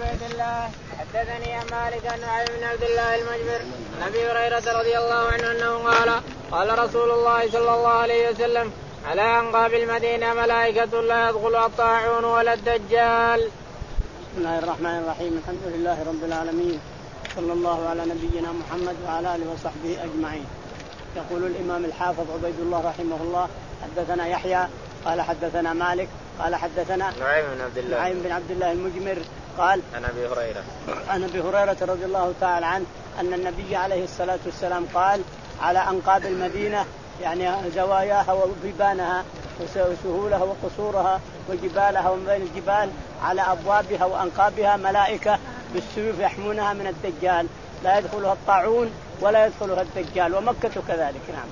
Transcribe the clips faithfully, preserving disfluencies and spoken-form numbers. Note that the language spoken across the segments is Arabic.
عبيد الله حدثني عن مالك عن نعيم بن عبد الله المجبر عن ابي هريره رضي الله عنه انه قال قال رسول الله صلى الله عليه وسلم على انقاب المدينه ملائكه لا يدخلها الطاعون ولا الدجال. بسم الله الرحمن الرحيم. الحمد لله رب العالمين، صلى الله على نبينا محمد وعلى اله وصحبه اجمعين. يقول الامام الحافظ عبيد الله رحمه الله حدثنا يحيى قال حدثنا مالك قال حدثنا نعيم بن عبد الله نعيم بن عبد الله المجمر قال عن ابي هريره عن ابي هريره رضي الله تعالى عنه ان النبي عليه الصلاه والسلام قال على انقاب المدينه، يعني زواياها وبيبانها وسهولها وقصورها وجبالها ومن بين الجبال، على ابوابها وانقابها ملائكه بالسيوف يحمونها من الدجال، لا يدخلها الطاعون ولا يدخلها الدجال، ومكه كذلك. نعم.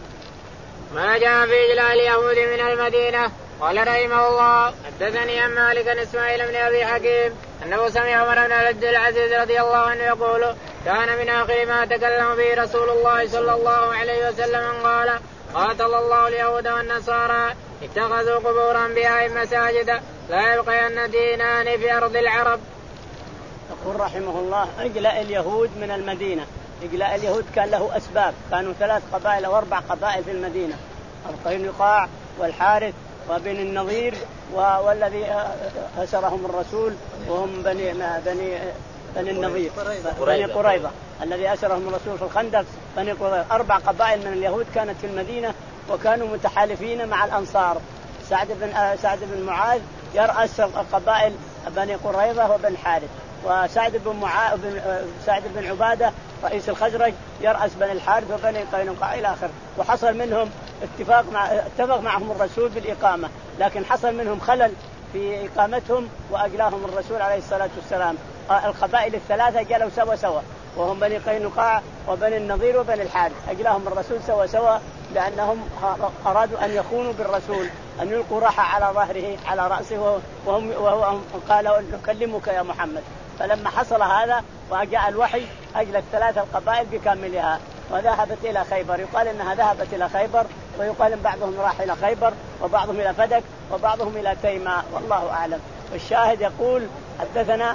ما جاء في إجلاء اليهود من المدينة. قال رحمه الله حدثني عن مالك عن اسماعيل بن ابي حكيم انه سمع عمر بن عبد العزيز رضي الله عنه يقول كان من اخر ما تكلم به رسول الله صلى الله عليه وسلم قال قاتل الله اليهود والنصارى اتخذوا قبور انبيائهم مساجد لا يبقين دينان في ارض العرب. يقول رحمه الله اجلاء اليهود من المدينه. إجلاء اليهود كان له أسباب، كانوا ثلاث قبائل أو أربع قبائل في المدينة، القينقاع والحارث وبن النظير والذي أسرهم الرسول وهم بني بني بني النظير بني قريظة الذي أسرهم الرسول في الخندق بني قريظة. أربع قبائل من اليهود كانت في المدينة وكانوا متحالفين مع الأنصار. سعد بن سعد بن معاذ يرأس قبائل بني قريظة وبن حارث، وسعد بن معاذ سعد بن عبادة رئيس الخزرج يرأس بني الحارث وبني قينقاع إلى آخره. وحصل منهم اتفاق مع اتفق معهم الرسول بالإقامة، لكن حصل منهم خلل في إقامتهم وأجلاهم الرسول عليه الصلاة والسلام. القبائل الثلاثة جلوا سوا سوا وهم بني قينقاع وبني النظير وبني الحارث، أجلاهم الرسول سوا سوا لأنهم أرادوا أن يخونوا بالرسول، أن يلقوا راحة على ظهره على رأسه وهم وهو قال نكلمك يا محمد. فلما حصل هذا وجاء الوحي أجل الثلاثة القبائل بكاملها وذهبت إلى خيبر. يقال إنها ذهبت إلى خيبر، ويقال إن بعضهم راح إلى خيبر وبعضهم إلى فدك وبعضهم إلى تيماء، والله أعلم. والشاهد يقول حدثنا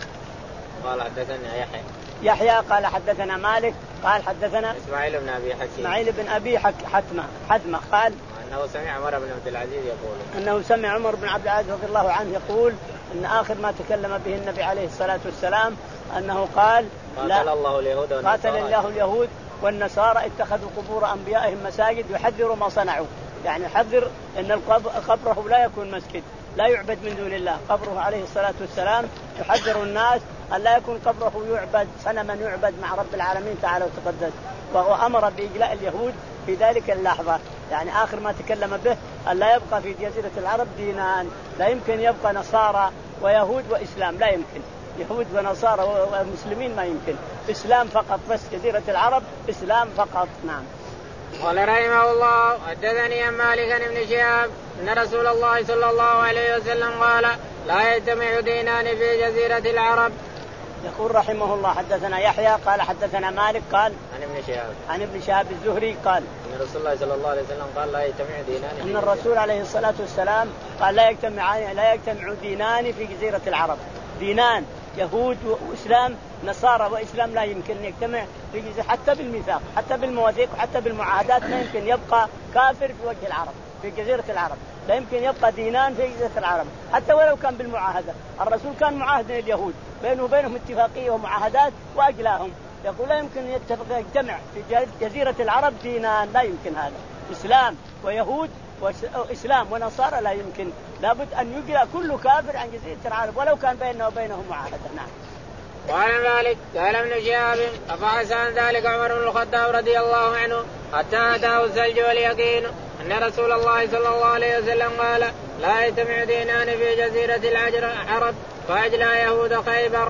قال حدثنا يحيى يحيى قال حدثنا مالك قال حدثنا اسماعيل بن ابي حكيم اسماعيل بن ابي حتمه حتمه قال انه سمع عمر بن عبد العزيز يقول انه سمع عمر بن عبد العزيز رضي الله عنه يقول ان اخر ما تكلم به النبي عليه الصلاه والسلام انه قال قاتل الله اليهود والنصارى قاتل الله اليهود والنصارى اتخذوا قبور انبيائهم مساجد يحذروا ما صنعوا، يعني يحذر ان قبره لا يكون مسجد لا يعبد من دون الله. قبره عليه الصلاة والسلام يحذر الناس أن لا يكون قبره يعبد صنما يعبد مع رب العالمين تعالى وتقدس. وهو أمر بإجلاء اليهود في ذلك اللحظة، يعني آخر ما تكلم به أن لا يبقى في جزيرة العرب دينان، لا يمكن يبقى نصارى ويهود وإسلام، لا يمكن. يهود ونصارى ومسلمين ما يمكن، إسلام فقط بس، جزيرة العرب إسلام فقط. نعم. قال رحمه الله حدثني عن مالك عن ابن شهاب ان رسول الله صلى الله عليه وسلم قال لا يجتمع دينان في جزيرة العرب. يقول رحمه الله حدثنا يحيى قال حدثنا مالك قال عن ابن شهاب عن ابن شهاب الزهري قال ان رسول الله صلى الله عليه وسلم قال لا يجتمع دينان ان الرسول عليه الصلاة والسلام قال لا يجتمع لا يجتمع دينان في جزيرة العرب. دينان يهود وإسلام، نصارى وإسلام لا يمكن يجتمع في جزيرة، حتى بالميثاق حتى بالمواثيق وحتى بالمعاهدات لا يمكن يبقى كافر في وجه العرب في جزيرة العرب، لا يمكن يبقى دينان في جزيرة العرب حتى ولو كان بالمعاهدة. الرسول كان معاهد اليهود بينه وبينهم اتفاقية ومعاهدات وأجلاهم، يقول لا يمكن يتفق يجتمع في جزيرة العرب دينان، لا يمكن هذا. إسلام ويهود وإسلام ونصارى لا يمكن، لابد أن يجرى كل كافر عن جزيرة العرب ولو كان بينه وبينهم معاهدة. نعم. وعن مالك قال ابن شهاب أفحس عن ذلك عمر بن الخطاب رضي الله عنه حتى أتاه الثلج واليقين أن رسول الله صلى الله عليه وسلم قال لا يجتمع دينان في جزيرة العرب فأجلى يهود خيبر.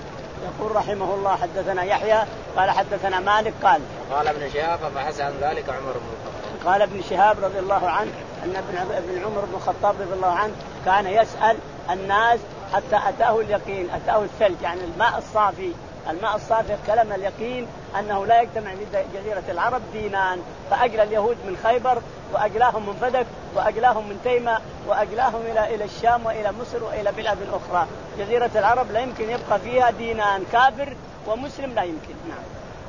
يقول رحمه الله حدثنا يحيى قال حدثنا مالك قال قال ابن شهاب فحس عن ذلك عمر بن الخطاب قال ابن شهاب رضي الله عنه أن ابن عمر بن الخطاب رضي الله عنه كان يسأل الناس حتى أتاه اليقين، أتاه الثلج يعني الماء الصافي الماء الصافي كلام اليقين أنه لا يجتمع في جزيرة العرب دينان، فأجلى اليهود من خيبر وأجلاهم من فدك وأجلاهم من تيمة وأجلاهم إلى إلى الشام وإلى مصر وإلى بلاد أخرى. جزيرة العرب لا يمكن يبقى فيها دينان، كافر ومسلم لا يمكن. نعم.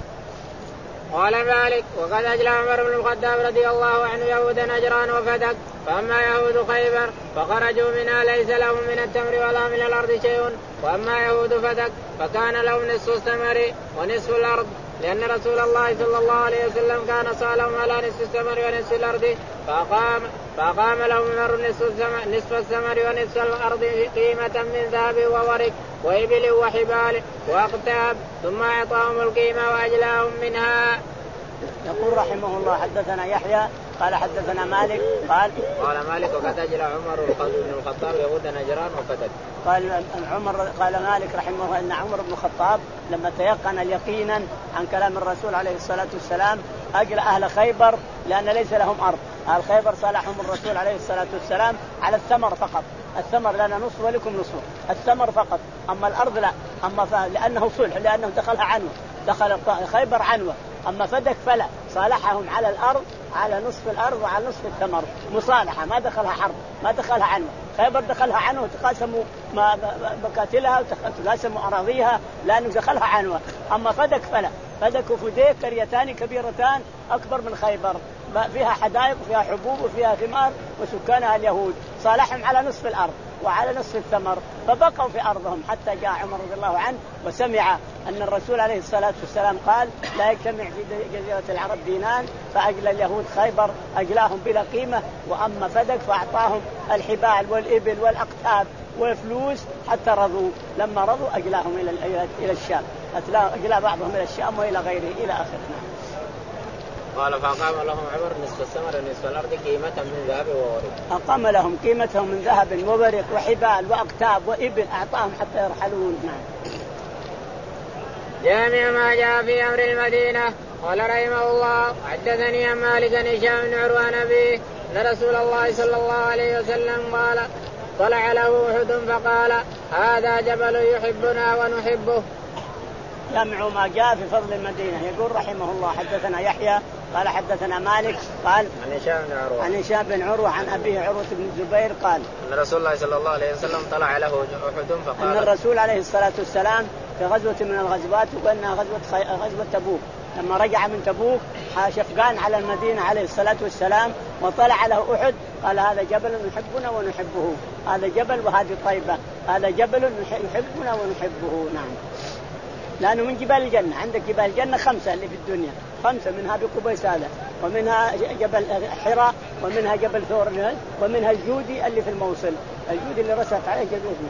قال مالك وقد أجلى عمر بن الخطاب رضي الله عنه يهود نجران وفدك، فأما يهود خيبر فخرجوا منها ليس لهم من التمر ولا من الأرض شيء، وأما يهود فدك فكان لهم نصف الثمر ونصف الأرض، لأن رسول الله صلى الله عليه وسلم كان صالهم على نصف الثمر ونصف الأرض، فأقام, فأقام لهم عمر نصف الثمر ونصف الأرض قيمة من ذهب وورق وإبل وحبال وأقتاب، ثم أعطاهم القيمة وأجلاهم منها. يقول رحمه الله حدثنا يحيى قال حدثنا مالك قال قال مالك وقد أجلى عمر بن الخطاب يهود نجران وفدك. قال عمر قال مالك رحمه الله أن عمر بن الخطاب لما تيقن اليقينا عن كلام الرسول عليه الصلاة والسلام أجلى أهل خيبر لأن ليس لهم أرض. أهل خيبر صالحهم الرسول عليه الصلاة والسلام على الثمر فقط، الثمر لنا نصف ولكم نصف، الثمر فقط، أما الأرض لا، أما لأنه صلح لأنه دخلها عنوة، دخل خيبر عنوة، أما فدك فلا، صالحهم على الأرض على نصف الأرض وعلى نصف الثمر، مصالحة ما دخلها حرب ما دخلها عنوة. خيبر دخلها عنوة وتقاسموا مقاتلها وتقاسموا أراضيها لأنه دخلها عنوة، أما فدك فلا، فدك وفديك قريتان كبيرتان أكبر من خيبر فيها حدائق وفيها حبوب وفيها ثمار وسكانها اليهود، صالحهم على نصف الأرض وعلى نصف الثمر، فبقوا في أرضهم حتى جاء عمر رضي الله عنه وسمع أن الرسول عليه الصلاة والسلام قال لا يجتمع في جزيرة العرب دينان، فأجلى اليهود خيبر أجلاهم بلا قيمة، وأما فدك فأعطاهم الحبال والإبل والأقتاب والفلوس حتى رضوا، لما رضوا أجلاهم إلى إلى الشام، أجلا بعضهم إلى الشام وإلى غيره إلى آخره. قال فأقام لهم عمر نصف الثمر ونصف الأرض قيمة من ذهب وورق. أقام لهم قيمتهم من ذهب وورق وحبال وأقتاب وإبل أعطاهم حتى يرحلون. نعم. جامع ما جاء في أمر المدينة. قال رحمه الله حدثني عن مالك بن هشام بن عروة عن أبيه أن رسول الله صلى الله عليه وسلم قال طلع له أحد فقال هذا جبل يحبنا ونحبه. جمع ما جاء في فضل المدينة. يقول رحمه الله حدثنا يحيى قال حدثنا مالك قال عن هشام بن عروة عن هشام بن عروة عن أبيه عروة بن الزبير قال أن رسول الله صلى الله عليه وسلم طلع له أحد فقال أن الرسول عليه الصلاة والسلام في غزوة من الغزوات وقلنا غزوة خي... غزوة تبوك، لما رجع من تبوك شفقان على المدينة عليه الصلاة والسلام وطلع له أحد قال هذا جبل يحبنا ونحبه، هذا جبل وهذه طيبة، هذا جبل يحبنا ونحبه. نعم. لأنه من جبال الجنة، عندك جبال الجنة خمسة اللي في الدنيا، خمسة منها بقبيس هذا، ومنها جبل حراء، ومنها جبل ثور، ومنها الجودي اللي في الموصل، الجودي اللي رسخ عليه جزء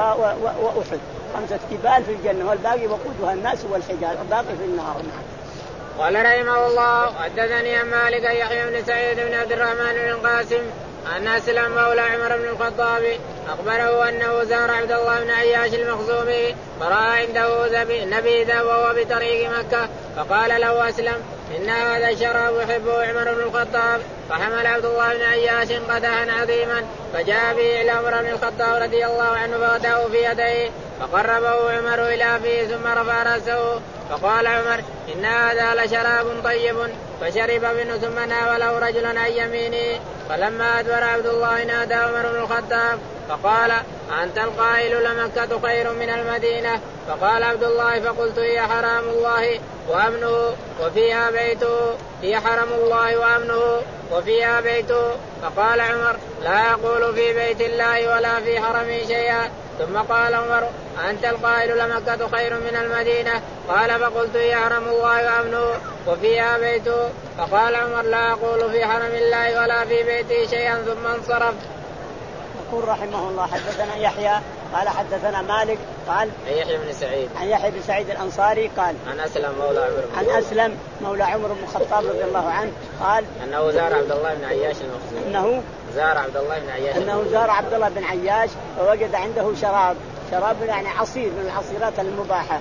وأحد، خمسة جبال في الجنة، والباقي وقودها الناس والحجار، الباقي في النار. قال رحمه الله حدثني عن مالك يحيى بن سعيد بن عبد الرحمن بن القاسم أن أسلم مولى عمر بن الخطاب أخبره أنه زار عبد الله بن عياش المخزومي فرأى عنده نبيذا وهو بطريق مكة، فقال له أسلم إن هذا الشراب يحبه عمر بن الخطاب، فحمل عبد الله بن عياش قدحا عظيما فجاء به إلى عمر بن الخطاب رضي الله عنه فأتاه في يديه فقربه عمر إلى فيه ثم رفع رأسه فقال عمر إن هذا لشراب طيب، فشرب منه ثم ناوله رجل عن يمينه، فلما أدبر عبد الله نادى عمر بن الخطاب فقال أنت القائل لمكة خير من المدينة؟ فقال عبد الله فقلت هي حرام الله وأمنه وفيها بيته، هي حرم الله وأمنه وفيها بيته. فقال عمر لا أقول في بيت الله ولا في حرمه شيئا. ثم قال عمر أنت القائل لمكة خير من المدينة؟ قال فقلت هي حرم الله وأمنه وفيها بيته. فقال عمر لا أقول في حرم الله ولا في بيته شيئا ثم انصرف. يقول رحمه الله حدثنا يحيى قال حدثنا مالك قال عن يحيى بن سعيد عن يحيى بن سعيد الأنصاري قال عن أسلم مولى عمر عن أسلم مولى عمر بن الخطاب رضي الله عنه قال أنه زار عبد الله بن عياش المخزومي أنه زار عبد الله بن عياش أنه زار عبد الله بن عياش فوجد عنده شراب، شراب يعني عصير من العصيرات المباحة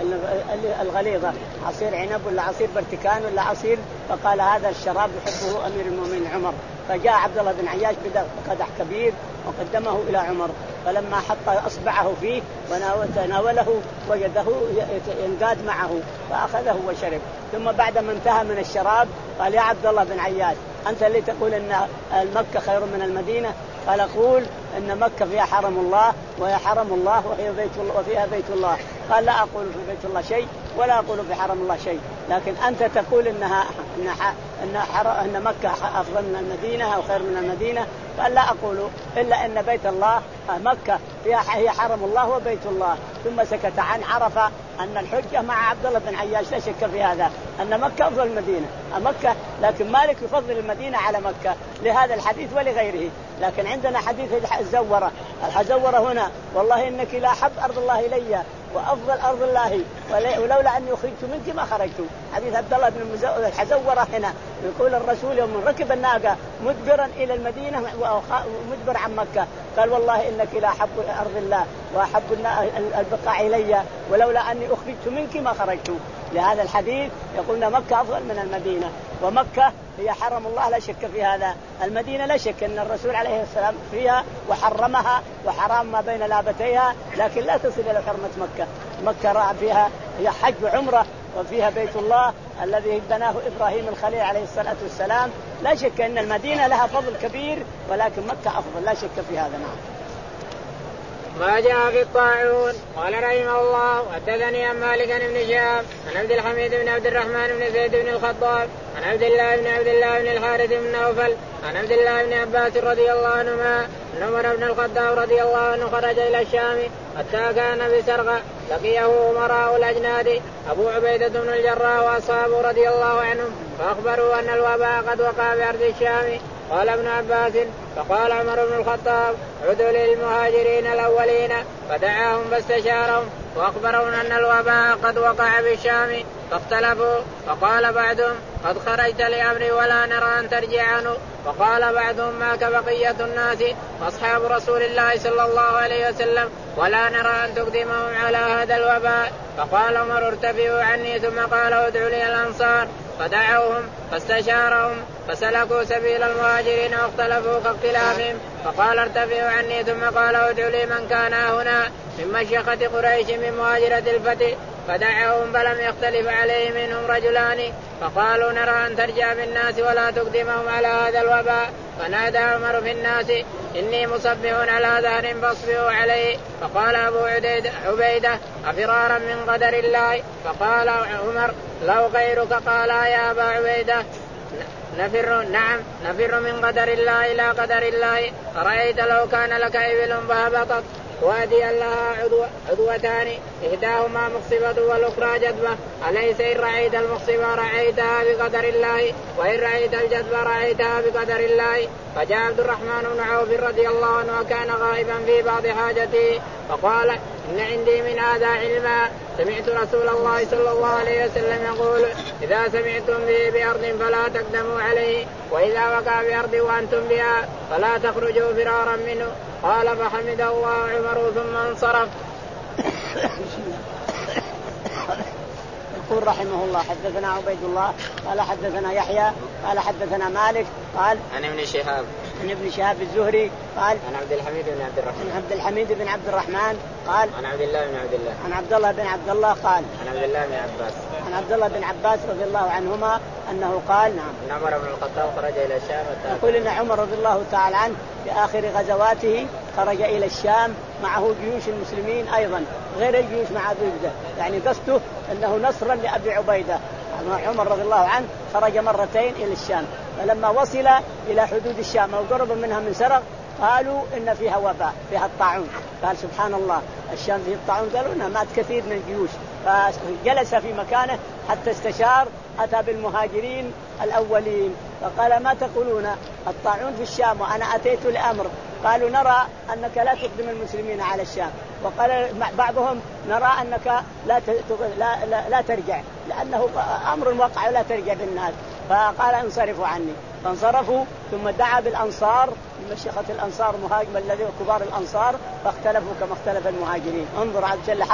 الغليظة، عصير عنب ولا عصير برتكان ولا عصير، فقال هذا الشراب يحبه أمير المؤمنين عمر. فجاء عبد الله بن عياش بقدح كبير وقدمه إلى عمر، فلما حط أصبعه فيه وناوله وجده ينقاد معه فأخذه وشرب. ثم بعد ما انتهى من الشراب قال: يا عبد الله بن عياش، أنت اللي تقول أن مكة خير من المدينة؟ قال: أقول أن مكة فيها حرم الله وهي حرم الله وهي بيت الله وفيها بيت الله. قال: لا أقول في بيت الله شيء ولا أقول في حرم الله شيء، لكن أنت تقول إنها إنها إن, إن مكة أفضل من المدينة أو خير من المدينة. قال: لا أقول إلا أن بيت الله مكة فيها هي حرم الله وبيت الله. ثم سكت عن عرف أن الحجة مع عبد الله بن عياش، لا شك في هذا، أن مكة أفضل المدينة مكة، لكن مالك يفضل المدينة على مكة لهذا الحديث ولغيره. لكن عندنا حديث الزورة الحزورة هنا: والله إنك لا حب أرض الله إلي وأفضل أرض الله ولولا أني أخرجت منك ما خرجت. حديث عبد الله بن الحزورة هنا يقول الرسول يوم ركب الناقة مدبرا إلى المدينة ومدبر عن مكة قال: والله إنك لا حب أرض الله وأحب البقاع إلي ولولا أني أخرجت منك ما خرجت. لهذا الحديث يقولنا مكة أفضل من المدينة، ومكة هي حرم الله لا شك في هذا. المدينة لا شك أن الرسول عليه السلام فيها وحرمها وحرام ما بين لابتيها، لكن لا تصل إلى حرمة مكة. مكة فيها هي حج وعمرة وفيها بيت الله الذي بناه إبراهيم الخليل عليه الصلاة والسلام. لا شك أن المدينة لها فضل كبير، ولكن مكة أفضل لا شك في هذا. نعم. ما جاء في الطاعون. قال رحمه الله: حدثني عن مالك بن شهاب عن عبد الحميد بن عبد الرحمن بن زيد بن الخطاب عن عبد الله بن عبد الله بن الحارث بن نوفل عن عبد الله بن عباس رضي الله عنهما أن عمر بن الخطاب رضي الله عنه خرج إلى الشام حتى كان بسرقة لقيه أمراء الأجناد أبو عبيدة بن الجراح وأصحابه رضي الله عنهم فأخبروا أن الوباء قد وقع بأرض الشام. قال ابن عباس: فقال عمر بن الخطاب: عدوا للمهاجرين الأولين، فدعاهم فاستشارهم وأخبرهم أن الوباء قد وقع بالشام فاختلفوا، فقال بعضهم: قد خرجت لأمري ولا نرى أن ترجع عنه، وقال بعضهم: معك بقية الناس أصحاب رسول الله صلى الله عليه وسلم ولا نرى أن تقدمهم على هذا الوباء. فقال عمر: ارتفعوا عني. ثم قال: ادعوا لي الأنصار، فدعوهم فاستشارهم فسلكوا سبيل المهاجرين واختلفوا كاختلافهم. فقال: ارتفعوا عني. ثم قال: ادعوا لي من كان هنا من مشيخة قريش من مهاجرة الفتح، فدعوهم فلم يختلف عليه منهم رجلان، فقالوا: نرى أن ترجع بالناس ولا تقدمهم على هذا الوباء. فنادى عمر في الناس: إني مصبح على دهر فاصبحوا عليه. فقال أبو عبيدة: أفرارا من قدر الله؟ فقال عمر: لو غيرك قال يا أبا عبيدة نفر نعم نفر من قدر الله إلى قدر الله. أرأيت لو كان لك إبل فهبطت واديا لها عدو عدوتان إحداهما مخصبة والأخرى جدبة، أليس إن رأيت المخصبة رأيتها بقدر الله وإن رأيت الجدبة رأيتها بقدر الله؟ فجاء عبد الرحمن بن عوف رضي الله عنه وكان غائبا في بعض حاجته فقال: إن عندي من هذا علما، سمعت رسول الله صلى الله عليه وسلم يقول: إذا سمعتم به بأرض فلا تقدموا عليه، وإذا وقع بأرض وأنتم بها فلا تخرجوا فرارا منه. قال: فحمد الله عمر ثم انصرف. يقول رحمه الله: حدثنا عبيد الله قال حدثنا يحيى قال حدثنا مالك قال عن ابن شهاب عن ابن شهاب الزهري قال عن عبد الحميد بن عبد الرحمن عن عبد الحميد بن عبد الرحمن قال عن عبد الله بن عبد الله عن عبد الله بن عبد الله قال عن عبد الله بن عباس عن عبد الله بن عباس رضي الله عنهما أنه قال: نعم ان عمر بن الخطاب خرج الى الشام. يقول ان عمر رضي الله تعالى عنه في آخر غزواته خرج إلى الشام معه جيوش المسلمين أيضا غير الجيوش مع أبي عبيدة، يعني قصده أنه نصرا لأبي عبيدة. عمر رضي الله عنه خرج مرتين إلى الشام، فلما وصل إلى حدود الشام أو قرب منها من سرغ قالوا إن فيها وباء فيها الطاعون. قال: سبحان الله، الشام فيه الطاعون. قالوا إنها مات كثير من الجيوش، فجلس في مكانه حتى استشار، أتى بالمهاجرين الأولين فقال: ما تقولون؟ الطاعون في الشام وأنا أتيت لأمر. قالوا: نرى أنك لا تقدم المسلمين على الشام. وقال بعضهم: نرى أنك لا لا لا, لا ترجع، لأنه أمر وقع لا ترجع بالناس. فقال: انصرفوا عني. فانصرفوا ثم دعا بالأنصار بمشيخة الأنصار مهاجم الذي كبار الأنصار، فاختلفوا كما اختلف المهاجرين. انظر على اللي حصل،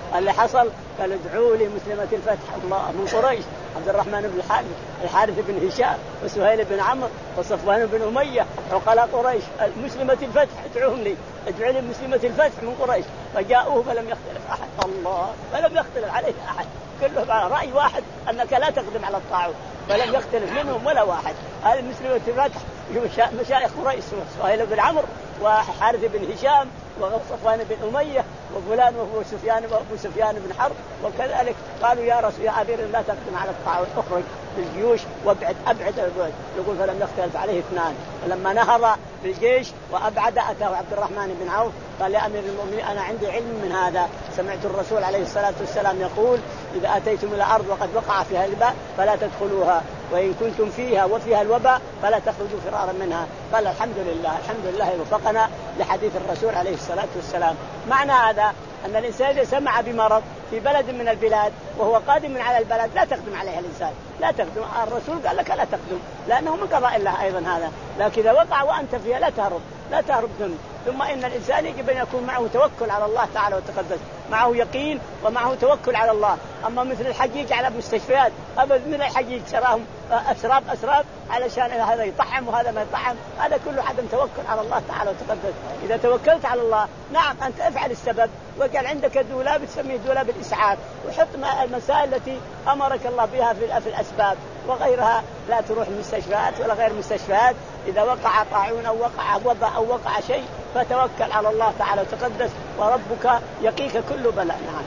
اللي حصل قال ادعوا لي مسلمة الفتح الله من قريش عبد الرحمن بن الحارث الحارث بن هشام وسهيل بن عمرو وصفوان بن أمية عقلاء قريش مسلمة الفتح ادعوهم لي ادعوا لي مسلمة الفتح من قريش فجاءوه فلم يختلف أحد الله فلم يختلف عليه أحد كلهم على رأي واحد أنك لا تقدم على الطاعون فلم يختلف منهم ولا واحد. هذه مسلمة الفتح مشايخ قريش سهيل بن عمرو وحارث بن هشام وصفوان بن أمية وفلان وابو سفيان وابو سفيان بن حرب وكذلك قالوا يا رسول يا أمير لا تقدم على الطاعون اخرج بالجيوش وابعد ابعد البعد. يقول فلم يختلف عليه اثنان. فلما نهض بالجيش وابعد اتاه عبد الرحمن بن عوف قال يا امير المؤمنين انا عندي علم من هذا سمعت الرسول عليه الصلاه والسلام يقول اذا اتيتم الى ارض وقد وقع فيها الوباء فلا تدخلوها وان كنتم فيها وفيها الوباء فلا تخرجوا فرارا منها. قال الحمد لله الحمد لله وفقنا لحديث الرسول عليه الصلاه والسلام. معنى هذا أن الإنسان إذا سمع بمرض في بلد من البلاد وهو قادم على البلد لا تقدم عليه الإنسان لا تقدم. الرسول قال لك لا تقدم لأنه من قضاء الله أيضا هذا. لكن إذا وقع وأنت فيها لا تهرب لا تهرب ذنب. ثم إن الإنسان يجب أن يكون معه توكل على الله تعالى وتقدس معه يقين ومعه توكل على الله. أما مثل الحجيج على مستشفيات أبد من الحجيج شراهم أسراب أسراب علشان هذا يطعم وهذا ما يطعم هذا كله عدم توكل على الله تعالى وتقدس. إذا توكلت على الله نعم أنت افعل السبب وقال عندك دولاب تسميه دولاب الإسعاف وحط المسائل التي أمرك الله بها في الأسباب وغيرها. لا تروح مستشفيات ولا غير مستشفيات. إذا وقع طاعون أو وقع وباء أو وقع شيء فتوكل على الله تعالى وتقدس وربك يقيك كل بلاء. نعم.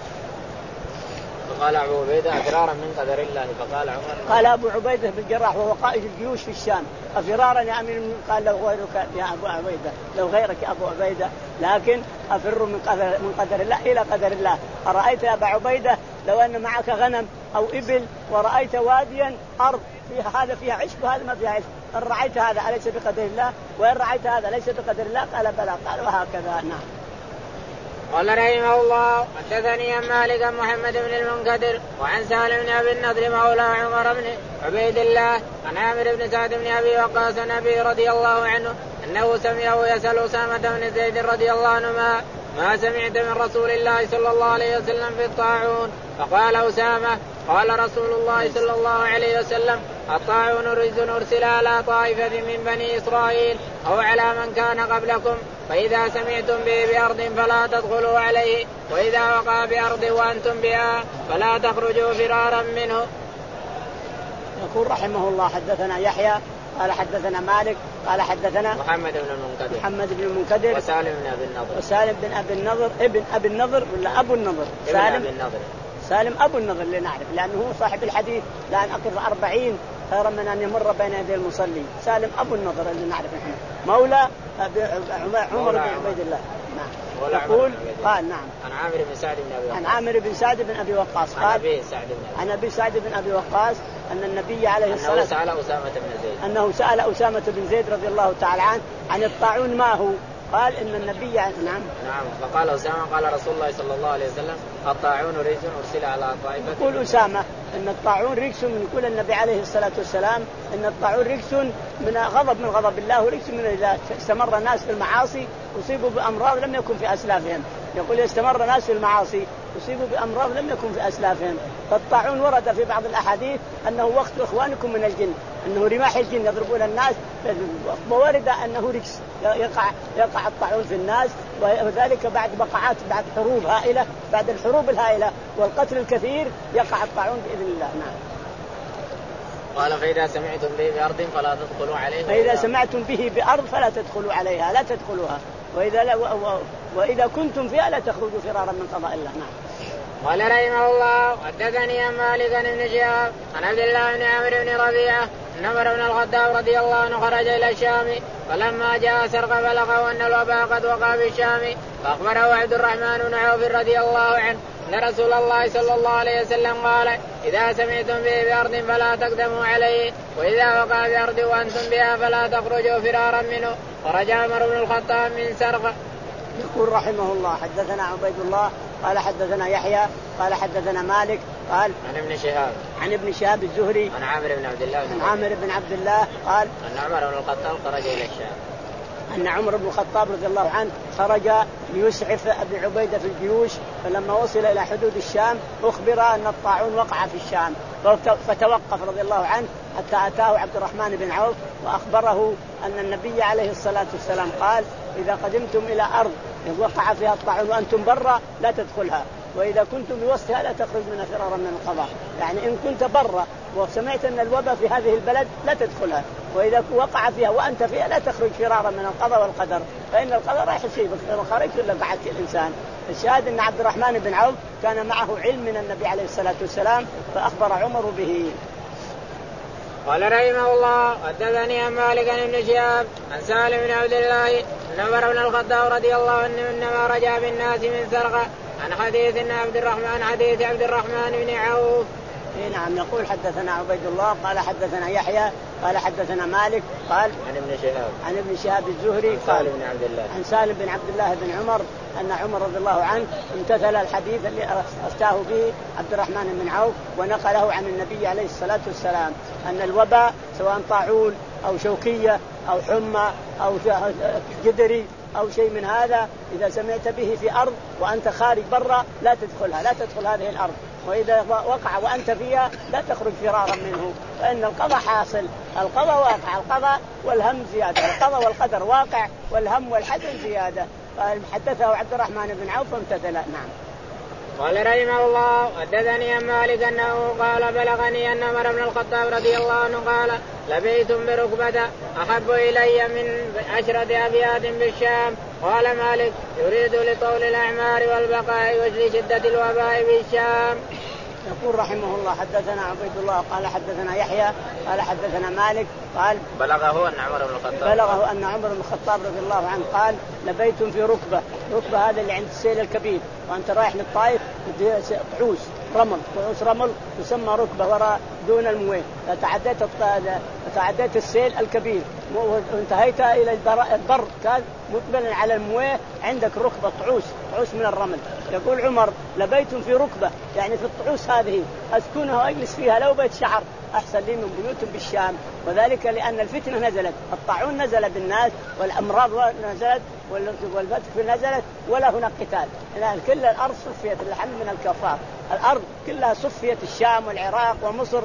فقال أبو عبيدة أفرارا من قدر الله فقال عمر قال أبو عبيدة بن الجراح وهو قائد الجيوش في الشام أفرارا يا أمير المؤمنين قال لو غيرك يا أبو عبيدة لو غيرك يا أبو عبيدة لكن أفر من قدر, من قدر الله إلى قدر الله. أرأيت يا أبا عبيدة لو أن معك غنم أو إبل ورأيت واديا أرض فيها هذا فيها عشب وهذا ما فيها عشب إن رأيت هذا أليس بقدر الله وإن رأيت هذا ليس بقدر الله قال بلى قال وهكذا. نعم. قال رحمه الله حدثني عن مالك محمد بن المنكدر وعن سالم بن ابي النضر مولى عمر بن عبيد الله عن عامر بن سعد بن ابي وقاص النبي رضي الله عنه انه سمعه يسأل أسامة بن زيد رضي الله عنه ما, ما سمعت من رسول الله صلى الله عليه وسلم في الطاعون فقال أسامة قال رسول الله صلى الله عليه وسلم الطاعون رجز أرسل على طائفة من بني إسرائيل أو على من كان قبلكم فإذا سمعتم به بأرض فلا تدخلوا عليه وإذا وقع بأرض وأنتم بها فلا تخرجوا فرارا منه. يقول رحمه الله حدثنا يحيى قال حدثنا مالك قال حدثنا محمد بن المنكدر محمد بن المنكدر وسالم بن أبي النضر وسالم بن أبي النضر ابن أبي النضر ولا أبو النضر سالم أبي النضر سالم أبو النضر اللي نعرف لأنه هو صاحب الحديث لأن أقف أربعين خيرا من أن يمر بين يدي المصلي. سالم أبو النضر اللي نعرف نحن مولى عمر بن عبيد الله. نعم. يقول قال نعم عن عامر بن سعد بن أبي وقاص عن عامر بن سعد بن أبي وقاص قال عن أبي سعد بن عن أبي سعد بن أبي وقاص أن النبي عليه الصلاة والسلام سأل أسامة بن زيد أنه سأل أسامة بن زيد رضي الله تعالى عنه عن الطاعون ما هو قال إن النبي نعم نعم فقال أسامة قال رسول الله صلى الله عليه وسلم الطاعون رجس أرسل على طائفة. يقول أسامة إن الطاعون رجس من يقول النبي عليه الصلاة والسلام إن الطاعون رجس من غضب من غضب الله ورجس من إذا استمر الناس في المعاصي أصيبوا بأمراض لم يكن في أسلافهم. يقول استمر الناس في المعاصي أصيبوا بأمراض لم يكن في أسلافهم. فالطاعون ورد في بعض الأحاديث أنه وقت إخوانكم من الجن أنه رماح الجن يضربون الناس وورد أنه رجس يقع يقع الطاعون في الناس وذلك بعد بقعات بعد حروب هائلة بعد الحروب الهائلة والقتل الكثير يقع الطاعون بإذن الله. نعم. قال فإذا سمعتم به بأرض فلا تدخلوا عليه فإذا سمعتم به بأرض فلا تدخلوا عليها لا تدخلوها وإذا لا و... و... وإذا كنتم فيها لا تخرجوا فرارا من قضاء الله. نعم. قال رحمه الله حدثني عن مالك بن شهاب عن عبد الله بن عمرو بن ربيعة أن عمر بن الخطاب رضي الله عنه خرج إلى الشام فلما جاء سرق بلغه أن الوباء قد وقع في الشام فأخبره عبد الرحمن بن عوف رضي الله عنه أن رسول الله صلى الله عليه وسلم قال إذا سمعتم به بأرض فلا تقدموا عليه وإذا وقع بأرض وأنتم بها فلا تخرجوا فرارا منه. خرج عمر بن الخطاب من سرق. يقول رحمه الله حدثنا عبيد الله قال حدثنا يحيى قال حدثنا مالك قال عن ابن شهاب عن ابن شهاب الزهري عن عامر بن عبد الله عن عامر بن عبد الله قال أن عمر بن الخطاب خرج إلى الشام أن عمر بن الخطاب رضي الله عنه خرج ليسعف أبي عبيدة في الجيوش، فلما وصل إلى حدود الشام أخبر أن الطاعون وقع في الشام، فتوقف رضي الله عنه حتى أتاه عبد الرحمن بن عوف وأخبره أن النبي عليه الصلاة والسلام قال: إذا قدمتم إلى أرض وقع فيها الطاعون وأنتم برا لا تدخلها، وإذا كنتم بوسطها لا تخرج منها فرارا من القضاء. يعني إن كنت برا وسمعت أن الوباء في هذه البلد لا تدخلها، وإذا وقع فيها وأنت فيها لا تخرج فرارا من القضاء والقدر، فإن القدر راح يصيبك إذا خرجت إلا بعدت الإنسان. الشاهد أن عبد الرحمن بن عوف كان معه علم من النبي عليه الصلاة والسلام، فأخبر عمر به. قال رحمه الله: حدثني عن مالك بن شهاب عن سالم بن عبد الله أن عمر بن الخطاب رضي الله عنه إنما رجع بالناس من سرقة عن حديث ان عبد الرحمن حديث عبد الرحمن بن عوف. نعم. يقول: حدثنا عبيد الله قال حدثنا يحيى قال حدثنا مالك قال عن ابن شهاب عن ابن شهاب الزهري قال بن عبد الله عن سالم بن عبد الله بن عمر أن عمر رضي الله عنه امتثل الحديث اللي أفتاه به عبد الرحمن بن عوف ونقله عن النبي عليه الصلاة والسلام أن الوباء سواء طاعون أو شوكية أو حمى أو جدري أو شيء من هذا إذا سمعت به في أرض وأنت خارج برا لا تدخلها، لا تدخل هذه الأرض، وإذا وقع وأنت فيها لا تخرج فرارا منه، فإن القضاء حاصل، القضاء واقع، القضاء والهم زيادة، القضاء والقدر واقع والهم والحزن زيادة. حدثه عبد الرحمن بن عوف فامتثل. نعم. قال رحمه الله: حدثني عن مالك أنه قال: بلغني أن عمر بن الخطاب رضي الله عنه قال: لبيت بركبة أحب إلي من عشرة أبيات بالشام. قال مالك: يريد لطول الأعمار والبقاء ولشدة الوباء بالشام. يقول رحمه الله: حدثنا عبيد الله قال حدثنا يحيى قال حدثنا مالك قال: بلغه أن عمر بن الخطاب بلغه أن عمر بن الخطاب رضي الله عنه قال: لبيت في ركبة، ركبة هذا اللي عند السيل الكبير، وأنت رايح للطائف طعوس رمل، طعوس رمل تسمى ركبة وراء دون المويه، فتعديت فتعديت السيل الكبير وانتهيت إلى البر كان مقبلا على المويه، عندك ركبة طعوس، طعوس من الرمل. يقول عمر: لبيت في ركبة، يعني في الطعوس هذه أسكنها وأجلس فيها لو بيت شعر أحسن لي من بيوت بالشام، وذلك لأن الفتنة نزلت، الطاعون نزل بالناس والأمراض نزلت والفتن نزلت ولا هناك قتال، لأن كل الأرض صفيت الحمد من الكفار، الأرض كلها صفيت، الشام والعراق ومصر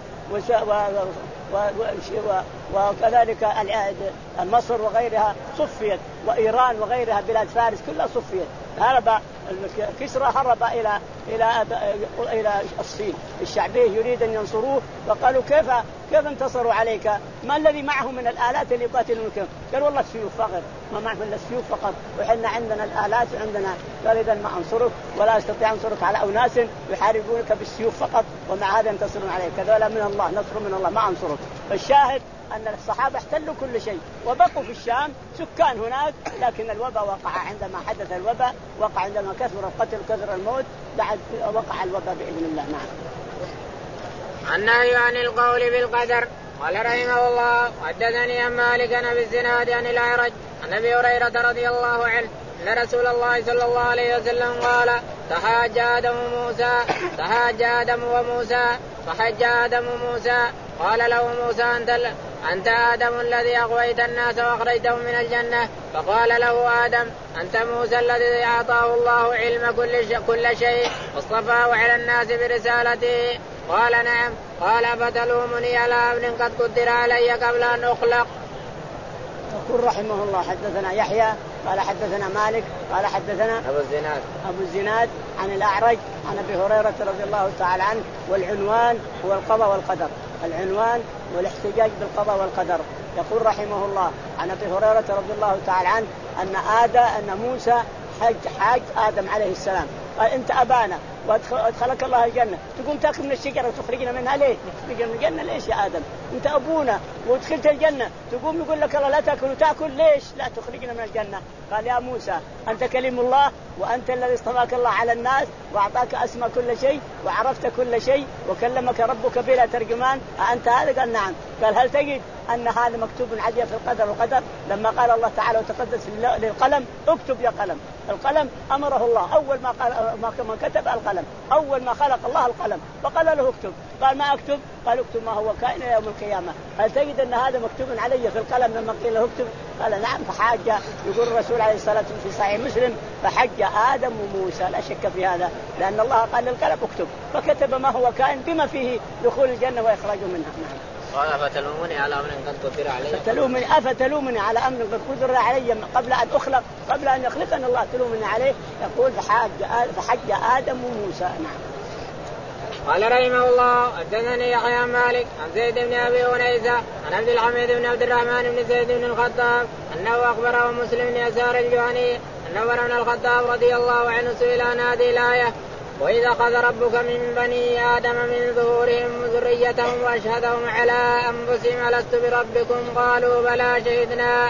وكذلك مصر وغيرها صفيت، وإيران وغيرها بلاد فارس كلها صفيت. هرب كسرى هرب إلى إلى إلى الصين، الشعبيه يريد أن ينصروه، فقالوا: كيف كيف انتصروا عليك؟ ما الذي معه من الآلات اللي يقاتلون؟ قال: والله السيوف فقط، ما معه إلا السيوف فقط، وحنا عندنا الآلات عندنا. قال: إذا ما أنصرك ولا أستطيع أنصرك على أناس يحاربونك بالسيوف فقط ومع هذا ينتصرون عليك، كذا من الله، نصر من الله، ما أنصرك. فالشاهد أن الصحابة احتلوا كل شيء وبقوا في الشام سكان هناك، لكن الوباء وقع عندما حدث الوباء، وقع عندما كثر القتل وكثر الموت، بعد وقع الوباء بإذن الله. نعم. النهي عن القول بالقدر. قال رحمه الله: حدثني عن مالك عن الزناد عن الأعرج عن أبي هريرة رضي الله عنه أن رسول الله صلى الله عليه وسلم قال: تحاج آدم وموسى تحاج آدم وموسى فحج آدم موسى قال له موسى: أنت, أنت آدم الذي أغويت الناس وأخرجتهم من الجنة. فقال له آدم: أنت موسى الذي أعطاه الله علم كل, كل شيء واصطفاه على الناس برسالته. قال: نعم. قال: فتلومني على ابن قد قدر علي قبل أن أخلق. يقول رحمه الله: حدثنا يحيى قال حدثنا مالك قال حدثنا أبو الزناد أبو الزناد عن الأعرج عن أبي هريرة رضي الله تعالى عنه. والعنوان هو القضاء والقدر، العنوان والاحتجاج بالقضاء والقدر. يقول رحمه الله عن أبي هريرة رضي الله تعالى عنه أن آدم أن موسى حج حاج آدم عليه السلام، قال: أنت أبانا وادخلك الله الجنة، تقوم تأكل من الشجرة وتخرجنا منها ليه؟ تخرجنا من الجنة ليش يا آدم؟ أنت أبونا ودخلت الجنة، تقوم يقول لك الله لا تأكل وتأكل ليش؟ لا تخرجنا من الجنة. قال: يا موسى أنت كلم الله وأنت الذي اصطفاك الله على الناس وأعطاك أسمى كل شيء وعرفت كل شيء وكلمك ربك بلا ترجمان، أنت هذا؟ قال نعم. قال هل تجد أن هذا مكتوب عندي في القدر والقدر؟ لما قال الله تعالى وتقدس للقلم اكتب يا قلم، القلم أمره الله أول ما قال ما كتب القلم، أول ما خلق الله القلم فقال له اكتب، قال ما أكتب؟ قال اكتب ما هو كائن يوم القيامة. هل تجد أن هذا مكتوب علي في القلم لما قيل له اكتب؟ قال نعم. فحاج، يقول الرسول عليه الصلاة والسلام في صحيح مسلم فحج آدم وموسى، لا شك في هذا، لأن الله قال للقلم اكتب فكتب ما هو كائن بما فيه دخول الجنة وإخراجه منها. نعم. قال أفتلومني على أمر قد قدر علي؟ فتلومني أفتلومني على أمر قد قدر علي قبل أن أخلق، قبل أن يخلقني الله تلومني عليه؟ يقول فحج فحج آدم وموسى. نعم. قال رحمه الله حدثني يحيى عن مالك عن زيد بن أبي أنيسة عن عبد الحميد بن عبد الرحمن بن زيد بن الخطاب أنه أخبره مسلم بن يسار الجهني أن عمر بن الخطاب رضي الله عنه سئل عن هذه الآية: وإذا أخذ ربك من بني آدم من ظهورهم ذريتهم وأشهدهم على أنفسهم ألست بربكم؟ قالوا بلى شهدنا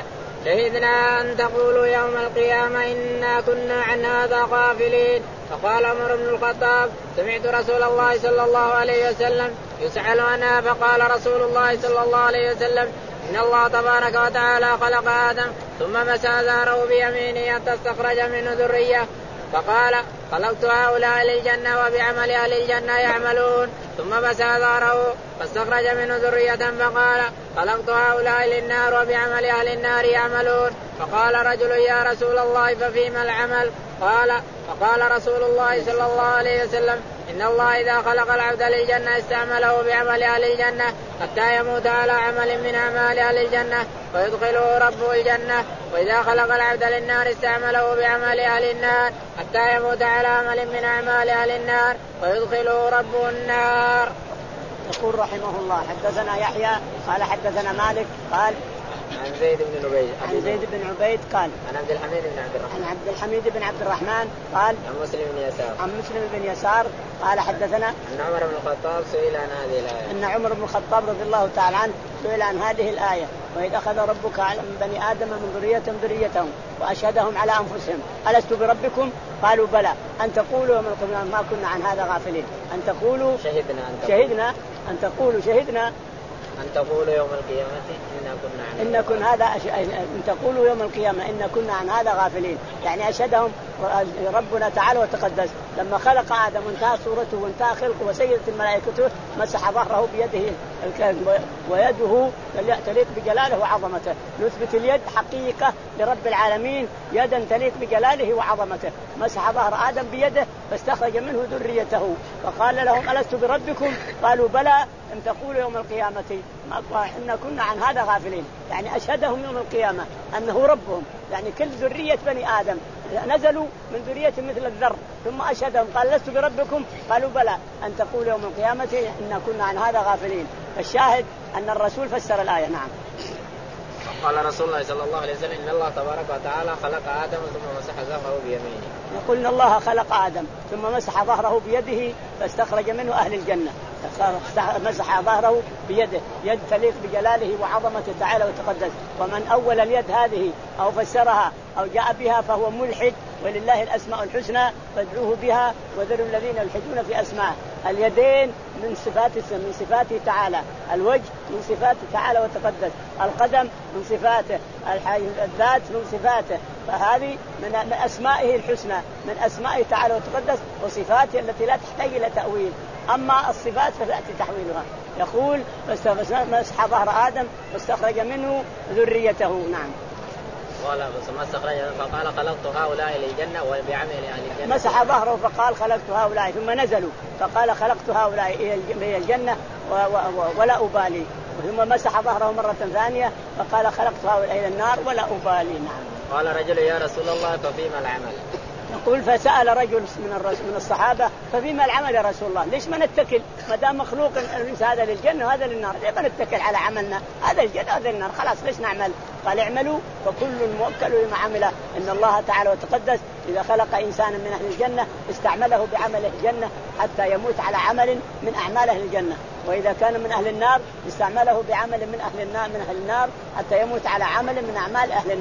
شهدنا أن تقولوا يوم القيامة إنا كنا عن هذا غافلين. فقال عمر بن الخطاب: سمعت رسول الله صلى الله عليه وسلم يسأل عنها، فقال رسول الله صلى الله عليه وسلم: إن الله تبارك وتعالى خلق آدم ثم مسح ظهره بيمينه حتى استخرج منه ذرية، فقال: خلقت هؤلاء للجنة وبعمل أهل الجنة يعملون، ثم مسح ظهره فاستخرج منه ذرية، فقال: خلقت هؤلاء للنار وبعمل أهل النار يعملون. فقال رجل: يا رسول الله ففيما العمل؟ قال فقال رسول الله صلى الله عليه وسلم: إن الله إذا خلق العبد للجنة استعمله بعمل أهل الجنة حتى يموت على عمل من أعمال أهل الجنة ويدخله ربه الجنة، وإذا خلق العبد للنار استعمله بعمل أهل النار حتى يموت على عمل من أعمال أهل النار ويدخله ربه النار. يقول رحمه الله حدثنا يحيى قال حدثنا مالك قال عن زيد بن عبيد عن زيد بن عبيد قال عن عبد الحميد بن عبد الرحمن عن عبد الحميد بن عبد الرحمن قال عن مسلم بن يسار عن مسلم بن يسار قال حدثنا أن عمر بن الخطاب سئل عن هذه الآية أن عمر بن الخطاب رضي الله تعالى عنه سئل عن هذه الآية: وإذ أخذ ربك من بني آدم من ذريتهم ذريتهم وأشهدهم على أنفسهم ألست بربكم؟ قالوا بلى أن تقولوا يوم القيامة ما كنا عن هذا غافلين. أن تقولوا شهدنا أن شهدنا أن تقولوا شهدنا أن تقولوا يوم القيامة إنا كنا عن إن كن هذا أش... أن تقولوا يوم القيامة إن كنا عن هذا غافلين. يعني أشهدهم ربنا تعالى وتقدس لما خلق آدم وانتهى صورته وانتهى خلقه وسيدة الملائكة مسح ظهره بيده ويده تليق بجلاله وعظمته. نثبت اليد حقيقة لرب العالمين، يدا تليق بجلاله وعظمته. مسح ظهر آدم بيده فاستخرج منه ذريته، فقال لهم ألست بربكم؟ قالوا بلى أن تقولوا يوم القيامة إن كنا عن هذا غافلين. يعني أشهدهم يوم القيامة أنه ربهم، يعني كل ذرية بني آدم نزلوا من ذرية مثل الذر، ثم أشهدهم قال لست بربكم؟ قالوا بلى أن تقولوا يوم القيامة إن كنا عن هذا غافلين. الشاهد أن الرسول فسر الآية. نعم. قال رسول الله صلى الله عليه وسلم: إن الله تبارك وتعالى خلق آدم ثم مسح ظهره بيمينه. يقول إن الله خلق آدم ثم مسح ظهره بيده فاستخرج منه أهل الجنة. مسح ظهره بيده، يد تليق بجلاله وعظمته تعالى وتقدس. ومن أول اليد هذه أو فسرها أو جاء بها فهو ملحد، ولله الأسماء الحسنى فادعوه بها وذروا الذين يلحدون في أسماء. اليدين من صفات من صفاته تعالى، الوجه من صفاته تعالى وتقدس، القدم من صفاته، الذات من صفاته، فهذه من أسمائه الحسنى، من أسمائه تعالى وتقدس وصفاته التي لا تحتاج إلى تأويل. أما الصفات فتأتي تحويلها. يقول مسح ظهر آدم واستخرج منه ذريته. نعم. قال ثم استخرج فقال: خلقت هؤلاء للجنة وبعمل أهل الجنة. مسح ظهره فقال: خلقت هؤلاء، ثم نزلوا فقال: خلقت هؤلاء إلى الجنة ولا أبالي، ثم مسح ظهره مرة ثانية فقال: خلقت هؤلاء إلى النار ولا أبالي. نعم. قال رجل: يا رسول الله ففيما العمل؟ يقول فسأل رجل من من الصحابة: ففيما العمل يا رسول الله؟ ليش ما نتكل ما دام مخلوق هذا للجنة وهذا للنار؟ ليه ما نتكل على عملنا؟ هذا الجنة هذا للنار، خلاص ليش نعمل؟ قال: اعملوا فكل موكل لما عمله. إن الله تعالى وتقدس إذا خلق إنسانا من أهل الجنة استعمله بعمل الجنة حتى يموت على عمل من أعمال أهل الجنة، وإذا كان من أهل النار استعمله بعمل من أهل النار من أهل النار حتى يموت على عمل من أعمال أهل النار.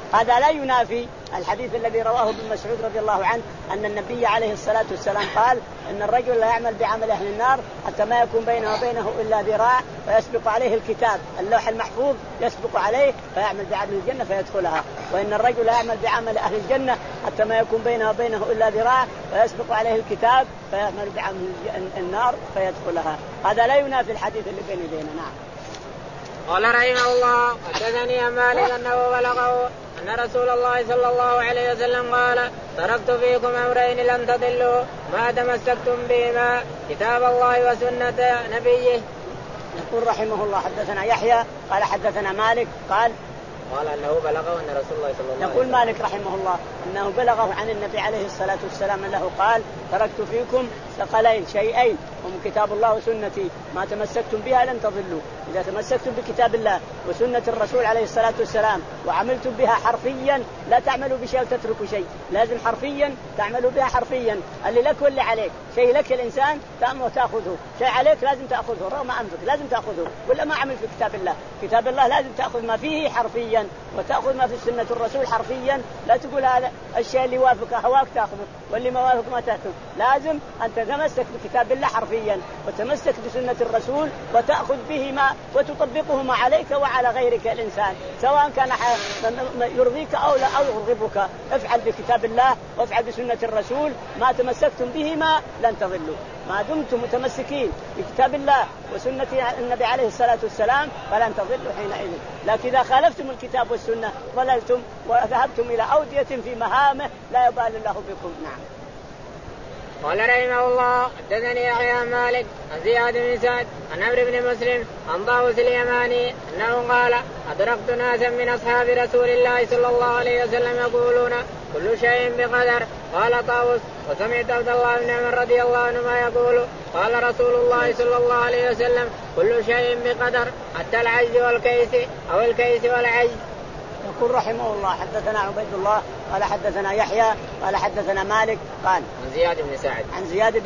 هذا لا ينافي الحديث الذي رواه ابن مسعود رضي الله عنه أن النبي عليه الصلاة والسلام قال إن الرجل لا يعمل بعمل أهل النار حتى ما يكون بينه وبينه إلا ذراع فيسبق عليه الكتاب اللوح المحفوظ يسبق عليه فيعمل بعمل الجنة فيدخلها، وإن الرجل لا يعمل بعمل أهل الجنة حتى ما يكون بينه وبينه إلا ذراع فيسبق عليه الكتاب فيعمل بعمل النار فيدخلها. هذا لا ينافي الحديث اللي بين يدينا. نعم. قال رحمه الله حدثني عن مالك أنه بلغه أن رسول الله صلى الله عليه وسلم قال تركت فيكم أمرين لن تضلوا ما تمسكتم بهما كتاب الله وسنة نبيه. يقول رحمه الله حدثنا يحيى قال حدثنا مالك قال قال أنه بلغه أن رسول الله صلى الله عليه وسلم يقول مالك رحمه الله أنه بلغه عن النبي عليه الصلاة والسلام أنه قال تركت فيكم ثقلين شيئين هم كتاب الله وسنتي ما تمسكتم بها لن تضلوا. إذا تمسكتم بكتاب الله وسنة الرسول عليه الصلاة والسلام وعملتم بها حرفيا لا تعملوا بشيء وتتركوا شيء، لازم حرفيا تعملوا بها حرفيا، اللي لك واللي عليك. شيء لك الإنسان تأخذه، شيء عليك لازم تأخذه رغم أنفك لازم تأخذه، ولا ما عمل في كتاب الله. كتاب الله لازم تأخذ ما فيه حرفيا وتأخذ ما في سنة الرسول حرفيا. لا تقول هذا الشيء اللي يوافق هواك تأخذه واللي ما يوافق ما تأخذه، لازم أن تتمسك بكتاب الله حرفيا وتمسك بسنة الرسول وتأخذ بهما وتطبقهما عليك وعلى غيرك الإنسان سواء كان يرضيك أو لا أو يغضبك. افعل بكتاب الله وافعل بسنة الرسول ما تمسكتم بهما لن تضلوا. ما دمتم متمسكين بكتاب الله وسنة النبي عليه الصلاة والسلام فلن تضلوا حينئذ. لكن إذا خالفتم الكتاب والسنة ضللتم وذهبتم إلى أودية في مهامه لا يبال الله بكم. نعم. قال رحمه الله حدثني يحيى عن مالك عن زياد بن سعد عن عمرو بن مسلم عن طاووس اليماني أنه قال أدركت ناسا من أصحاب رسول الله صلى الله عليه وسلم يقولون كل شيء بقدر. قال طاووس وسمعت عبد الله بن عمر رضي الله عنهما يقول قال رسول الله صلى الله عليه وسلم كل شيء بقدر حتى العجز والكيس أو الكيس والعجز. يقول رحمه الله حدثنا عبيد الله قال حدثنا يحيى قال حدثنا مالك قال عن زياد بن سعد عن زياد